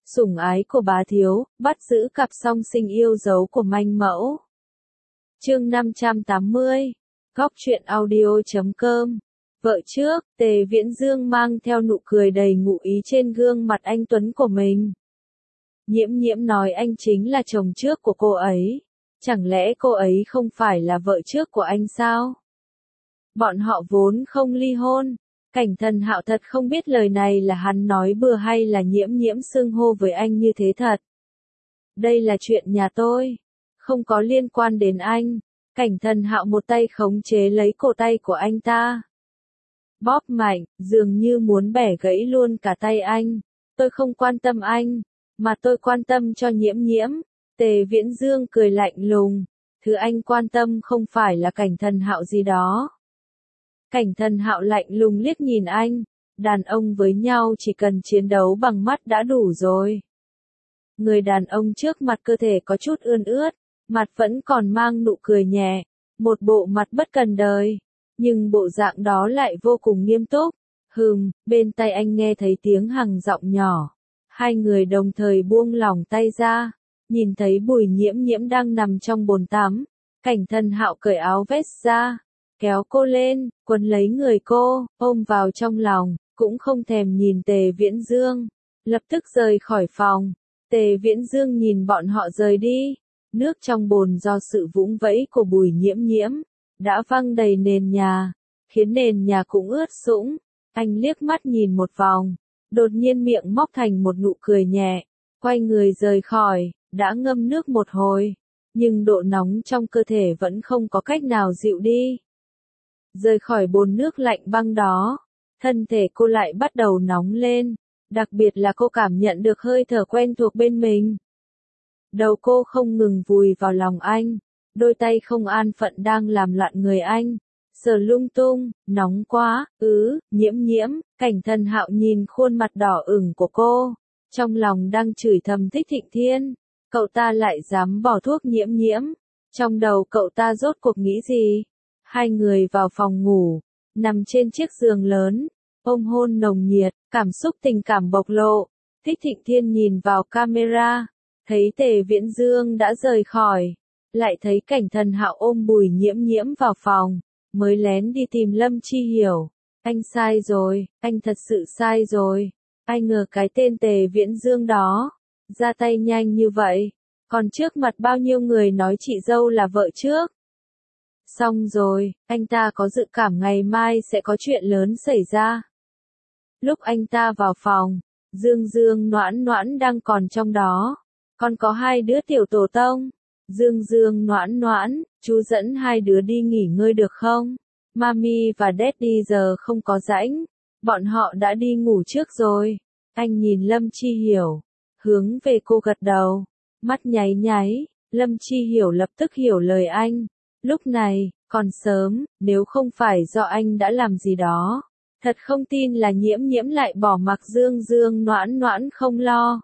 sủng ái của bá thiếu, bắt giữ cặp song sinh yêu dấu của manh mẫu. Chương 580, góc truyện audio.com. Vợ trước, Tề Viễn Dương mang theo nụ cười đầy ngụ ý trên gương mặt anh tuấn của mình. Nhiễm Nhiễm nói anh chính là chồng trước của cô ấy. Chẳng lẽ cô ấy không phải là vợ trước của anh sao? Bọn họ vốn không ly hôn. Cảnh Thần Hạo thật không biết lời này là hắn nói bừa hay là Nhiễm Nhiễm xưng hô với anh như thế thật. Đây là chuyện nhà tôi, không có liên quan đến anh. Cảnh Thần Hạo một tay khống chế lấy cổ tay của anh ta. Bóp mạnh, dường như muốn bẻ gãy luôn cả tay anh. Tôi không quan tâm anh, mà tôi quan tâm cho Nhiễm Nhiễm. Tề Viễn Dương cười lạnh lùng. Thứ anh quan tâm không phải là Cảnh Thần Hạo gì đó. Cảnh Thần Hạo lạnh lùng liếc nhìn anh. Đàn ông với nhau chỉ cần chiến đấu bằng mắt đã đủ rồi. Người đàn ông trước mặt cơ thể có chút ươn ướt, mặt vẫn còn mang nụ cười nhẹ, một bộ mặt bất cần đời, nhưng bộ dạng đó lại vô cùng nghiêm túc. Bên tai anh nghe thấy tiếng Hằng giọng nhỏ. Hai người đồng thời buông lỏng tay ra, nhìn thấy Bùi Nhiễm Nhiễm đang nằm trong bồn tắm. Cảnh Thần Hạo cởi áo vest ra, kéo cô lên, quấn lấy người cô, ôm vào trong lòng, cũng không thèm nhìn Tề Viễn Dương, lập tức rời khỏi phòng. Tề Viễn Dương nhìn bọn họ rời đi. Nước trong bồn do sự vũng vẫy của Bùi Nhiễm Nhiễm đã văng đầy nền nhà, khiến nền nhà cũng ướt sũng. Anh liếc mắt nhìn một vòng, đột nhiên miệng móc thành một nụ cười nhẹ, quay người rời khỏi. Đã ngâm nước một hồi, nhưng độ nóng trong cơ thể vẫn không có cách nào dịu đi. Rời khỏi bồn nước lạnh băng đó, thân thể cô lại bắt đầu nóng lên, đặc biệt là cô cảm nhận được hơi thở quen thuộc bên mình. Đầu cô không ngừng vùi vào lòng anh, đôi tay không an phận đang làm loạn người anh, sờ lung tung. Nóng quá, Nhiễm Nhiễm. Cảnh Thần Hạo nhìn khuôn mặt đỏ ửng của cô, trong lòng đang chửi thầm Thích Thịnh Thiên. Cậu ta lại dám bỏ thuốc Nhiễm Nhiễm, trong đầu cậu ta rốt cuộc nghĩ gì? Hai người vào phòng ngủ, nằm trên chiếc giường lớn, ôm hôn nồng nhiệt, cảm xúc tình cảm bộc lộ. Thích Thịnh Thiên nhìn vào camera, thấy Tề Viễn Dương đã rời khỏi, lại thấy Cảnh Thần Hạo ôm Bùi Nhiễm Nhiễm vào phòng, mới lén đi tìm Lâm Chi Hiểu. Anh sai rồi, anh thật sự sai rồi. Ai ngờ cái tên Tề Viễn Dương đó ra tay nhanh như vậy, còn trước mặt bao nhiêu người nói chị dâu là vợ trước. Xong rồi, anh ta có dự cảm ngày mai sẽ có chuyện lớn xảy ra. Lúc anh ta vào phòng, Dương Dương Noãn Noãn đang còn trong đó, còn có hai đứa tiểu tổ tông. Dương Dương Noãn Noãn, chú dẫn hai đứa đi nghỉ ngơi được không? Mami và Daddy giờ không có rảnh, bọn họ đã đi ngủ trước rồi. Anh nhìn Lâm Chi Hiểu, hướng về cô gật đầu, mắt nháy nháy. Lâm Chi Hiểu lập tức hiểu lời anh. Lúc này, còn sớm, nếu không phải do anh đã làm gì đó, thật không tin là Nhiễm Nhiễm lại bỏ mặc Dương Dương Noãn Noãn không lo.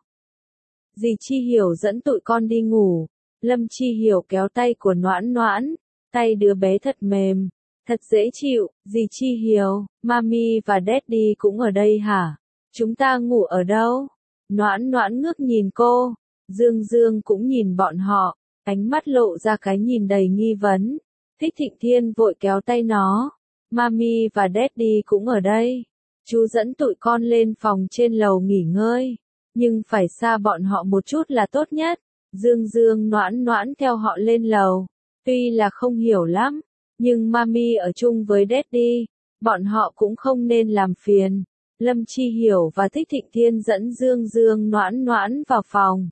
Dì Chi Hiểu dẫn tụi con đi ngủ. Lâm Chi Hiểu kéo tay của Noãn Noãn, tay đứa bé thật mềm, thật dễ chịu. Dì Chi Hiểu, Mami và Daddy cũng ở đây hả? Chúng ta ngủ ở đâu? Noãn Noãn ngước nhìn cô, Dương Dương cũng nhìn bọn họ, ánh mắt lộ ra cái nhìn đầy nghi vấn. Thích Thịnh Thiên vội kéo tay nó, Mami và Daddy cũng ở đây. Chú dẫn tụi con lên phòng trên lầu nghỉ ngơi, nhưng phải xa bọn họ một chút là tốt nhất. Dương Dương Noãn Noãn theo họ lên lầu, tuy là không hiểu lắm, nhưng Mami ở chung với Daddy, bọn họ cũng không nên làm phiền. Lâm Chi Hiểu và Thích Thịnh Thiên dẫn Dương Dương Noãn Noãn vào phòng.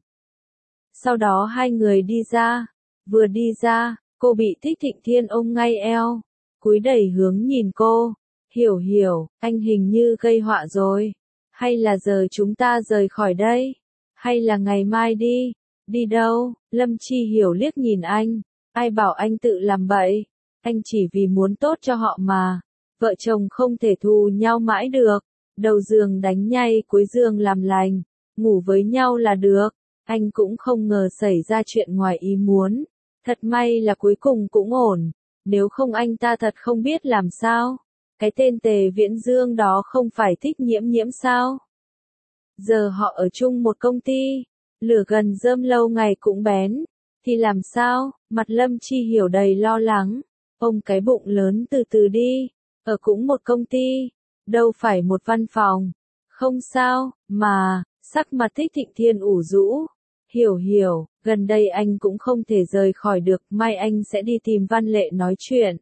Sau đó hai người đi ra, vừa đi ra, cô bị Thích Thịnh Thiên ôm ngay eo, cúi đầy hướng nhìn cô. Hiểu Hiểu, anh hình như gây họa rồi. Hay là giờ chúng ta rời khỏi đây? Hay là ngày mai đi? Đi đâu? Lâm Chi Hiểu liếc nhìn anh. Ai bảo anh tự làm bậy? Anh chỉ vì muốn tốt cho họ mà. Vợ chồng không thể thù nhau mãi được. Đầu giường đánh nhay cuối giường làm lành. Ngủ với nhau là được. Anh cũng không ngờ xảy ra chuyện ngoài ý muốn. Thật may là cuối cùng cũng ổn. Nếu không anh ta thật không biết làm sao. Cái tên Tề Viễn Dương đó không phải thích Nhiễm Nhiễm sao? giờ họ ở chung một công ty, lửa gần rơm lâu ngày cũng bén, thì làm sao? Mặt Lâm Chi Hiểu đầy lo lắng, ông cái bụng lớn từ từ đi, ở cũng một công ty, đâu phải một văn phòng, không sao, mà, sắc mặt Thích Thịnh Thiên ủ rũ, hiểu, gần đây anh cũng không thể rời khỏi được, mai anh sẽ đi tìm Văn Lệ nói chuyện.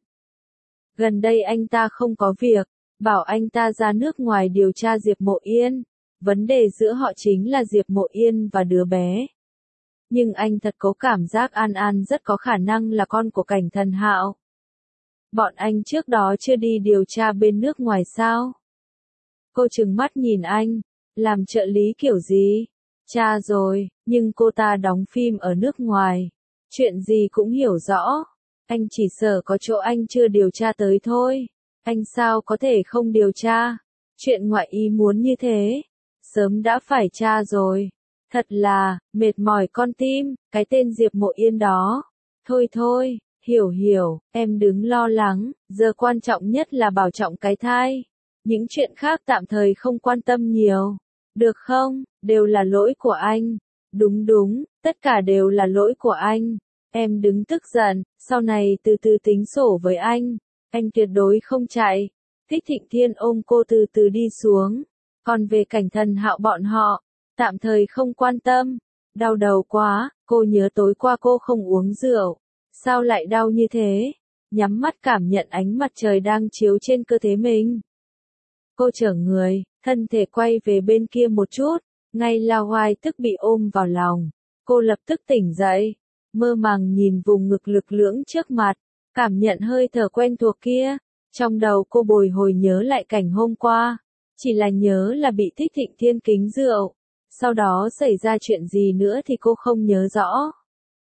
Gần đây anh ta không có việc, bảo anh ta ra nước ngoài điều tra Diệp Mộ Yên, vấn đề giữa họ chính là Diệp Mộ Yên và đứa bé. Nhưng anh thật có cảm giác An An rất có khả năng là con của Cảnh Thần Hạo. Bọn anh trước đó chưa đi điều tra bên nước ngoài sao? Cô trừng mắt nhìn anh, làm trợ lý kiểu gì? Cha rồi, nhưng cô ta đóng phim ở nước ngoài, chuyện gì cũng hiểu rõ. Anh chỉ sợ có chỗ anh chưa điều tra tới thôi. Anh sao có thể không điều tra? Chuyện ngoại ý muốn như thế, sớm đã phải tra rồi. Thật là, mệt mỏi con tim, cái tên Diệp Mộ Yên đó. Thôi, hiểu, em đừng lo lắng, giờ quan trọng nhất là bảo trọng cái thai. Những chuyện khác tạm thời không quan tâm nhiều. Được không? Đều là lỗi của anh. Đúng, tất cả đều là lỗi của anh. Em đừng tức giận, sau này từ từ tính sổ với anh. Anh tuyệt đối không chạy. Thích Thịnh Thiên ôm cô từ từ đi xuống. Còn về Cảnh Thần Hạo bọn họ, tạm thời không quan tâm. Đau đầu quá, cô nhớ tối qua cô không uống rượu. Sao lại đau như thế? Nhắm mắt cảm nhận ánh mặt trời đang chiếu trên cơ thể mình. Cô trở người, thân thể quay về bên kia một chút, ngay La Hoài tức bị ôm vào lòng. Cô lập tức tỉnh dậy, mơ màng nhìn vùng ngực lực lưỡng trước mặt, cảm nhận hơi thở quen thuộc kia. Trong đầu cô bồi hồi nhớ lại cảnh hôm qua, chỉ là nhớ là bị Thích Thịnh Thiên kính rượu. Sau đó xảy ra chuyện gì nữa thì cô không nhớ rõ.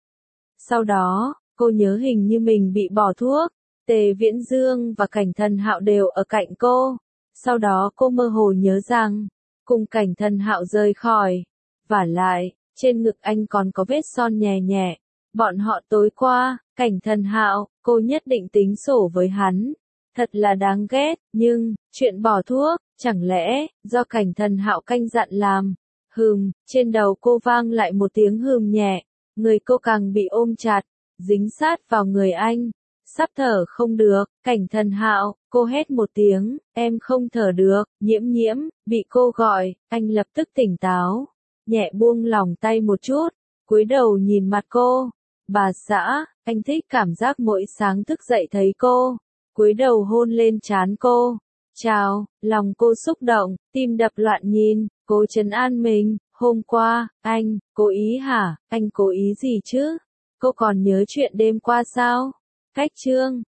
Sau đó, cô nhớ hình như mình bị bỏ thuốc, Tề Viễn Dương và Cảnh Thần Hạo đều ở cạnh cô. Sau đó cô mơ hồ nhớ rằng, cùng Cảnh Thần Hạo rời khỏi. Vả lại, trên ngực anh còn có vết son nhẹ. Bọn họ tối qua, Cảnh Thần Hạo, cô nhất định tính sổ với hắn. Thật là đáng ghét, nhưng, chuyện bỏ thuốc, chẳng lẽ, do Cảnh Thần Hạo canh dặn làm. Trên đầu cô vang lại một tiếng nhẹ, người cô càng bị ôm chặt, dính sát vào người anh. Sắp thở không được, Cảnh Thần Hạo, cô hét một tiếng, em không thở được, Nhiễm, bị cô gọi, anh lập tức tỉnh táo, nhẹ buông lỏng tay một chút, cúi đầu nhìn mặt cô. Bà xã, anh thích cảm giác mỗi sáng thức dậy thấy cô, cúi đầu hôn lên trán cô. Chào, lòng cô xúc động, tim đập loạn nhìn, cố trấn an mình, hôm qua, anh, cố ý hả, anh cố ý gì chứ? Cô còn nhớ chuyện đêm qua sao? Cách chương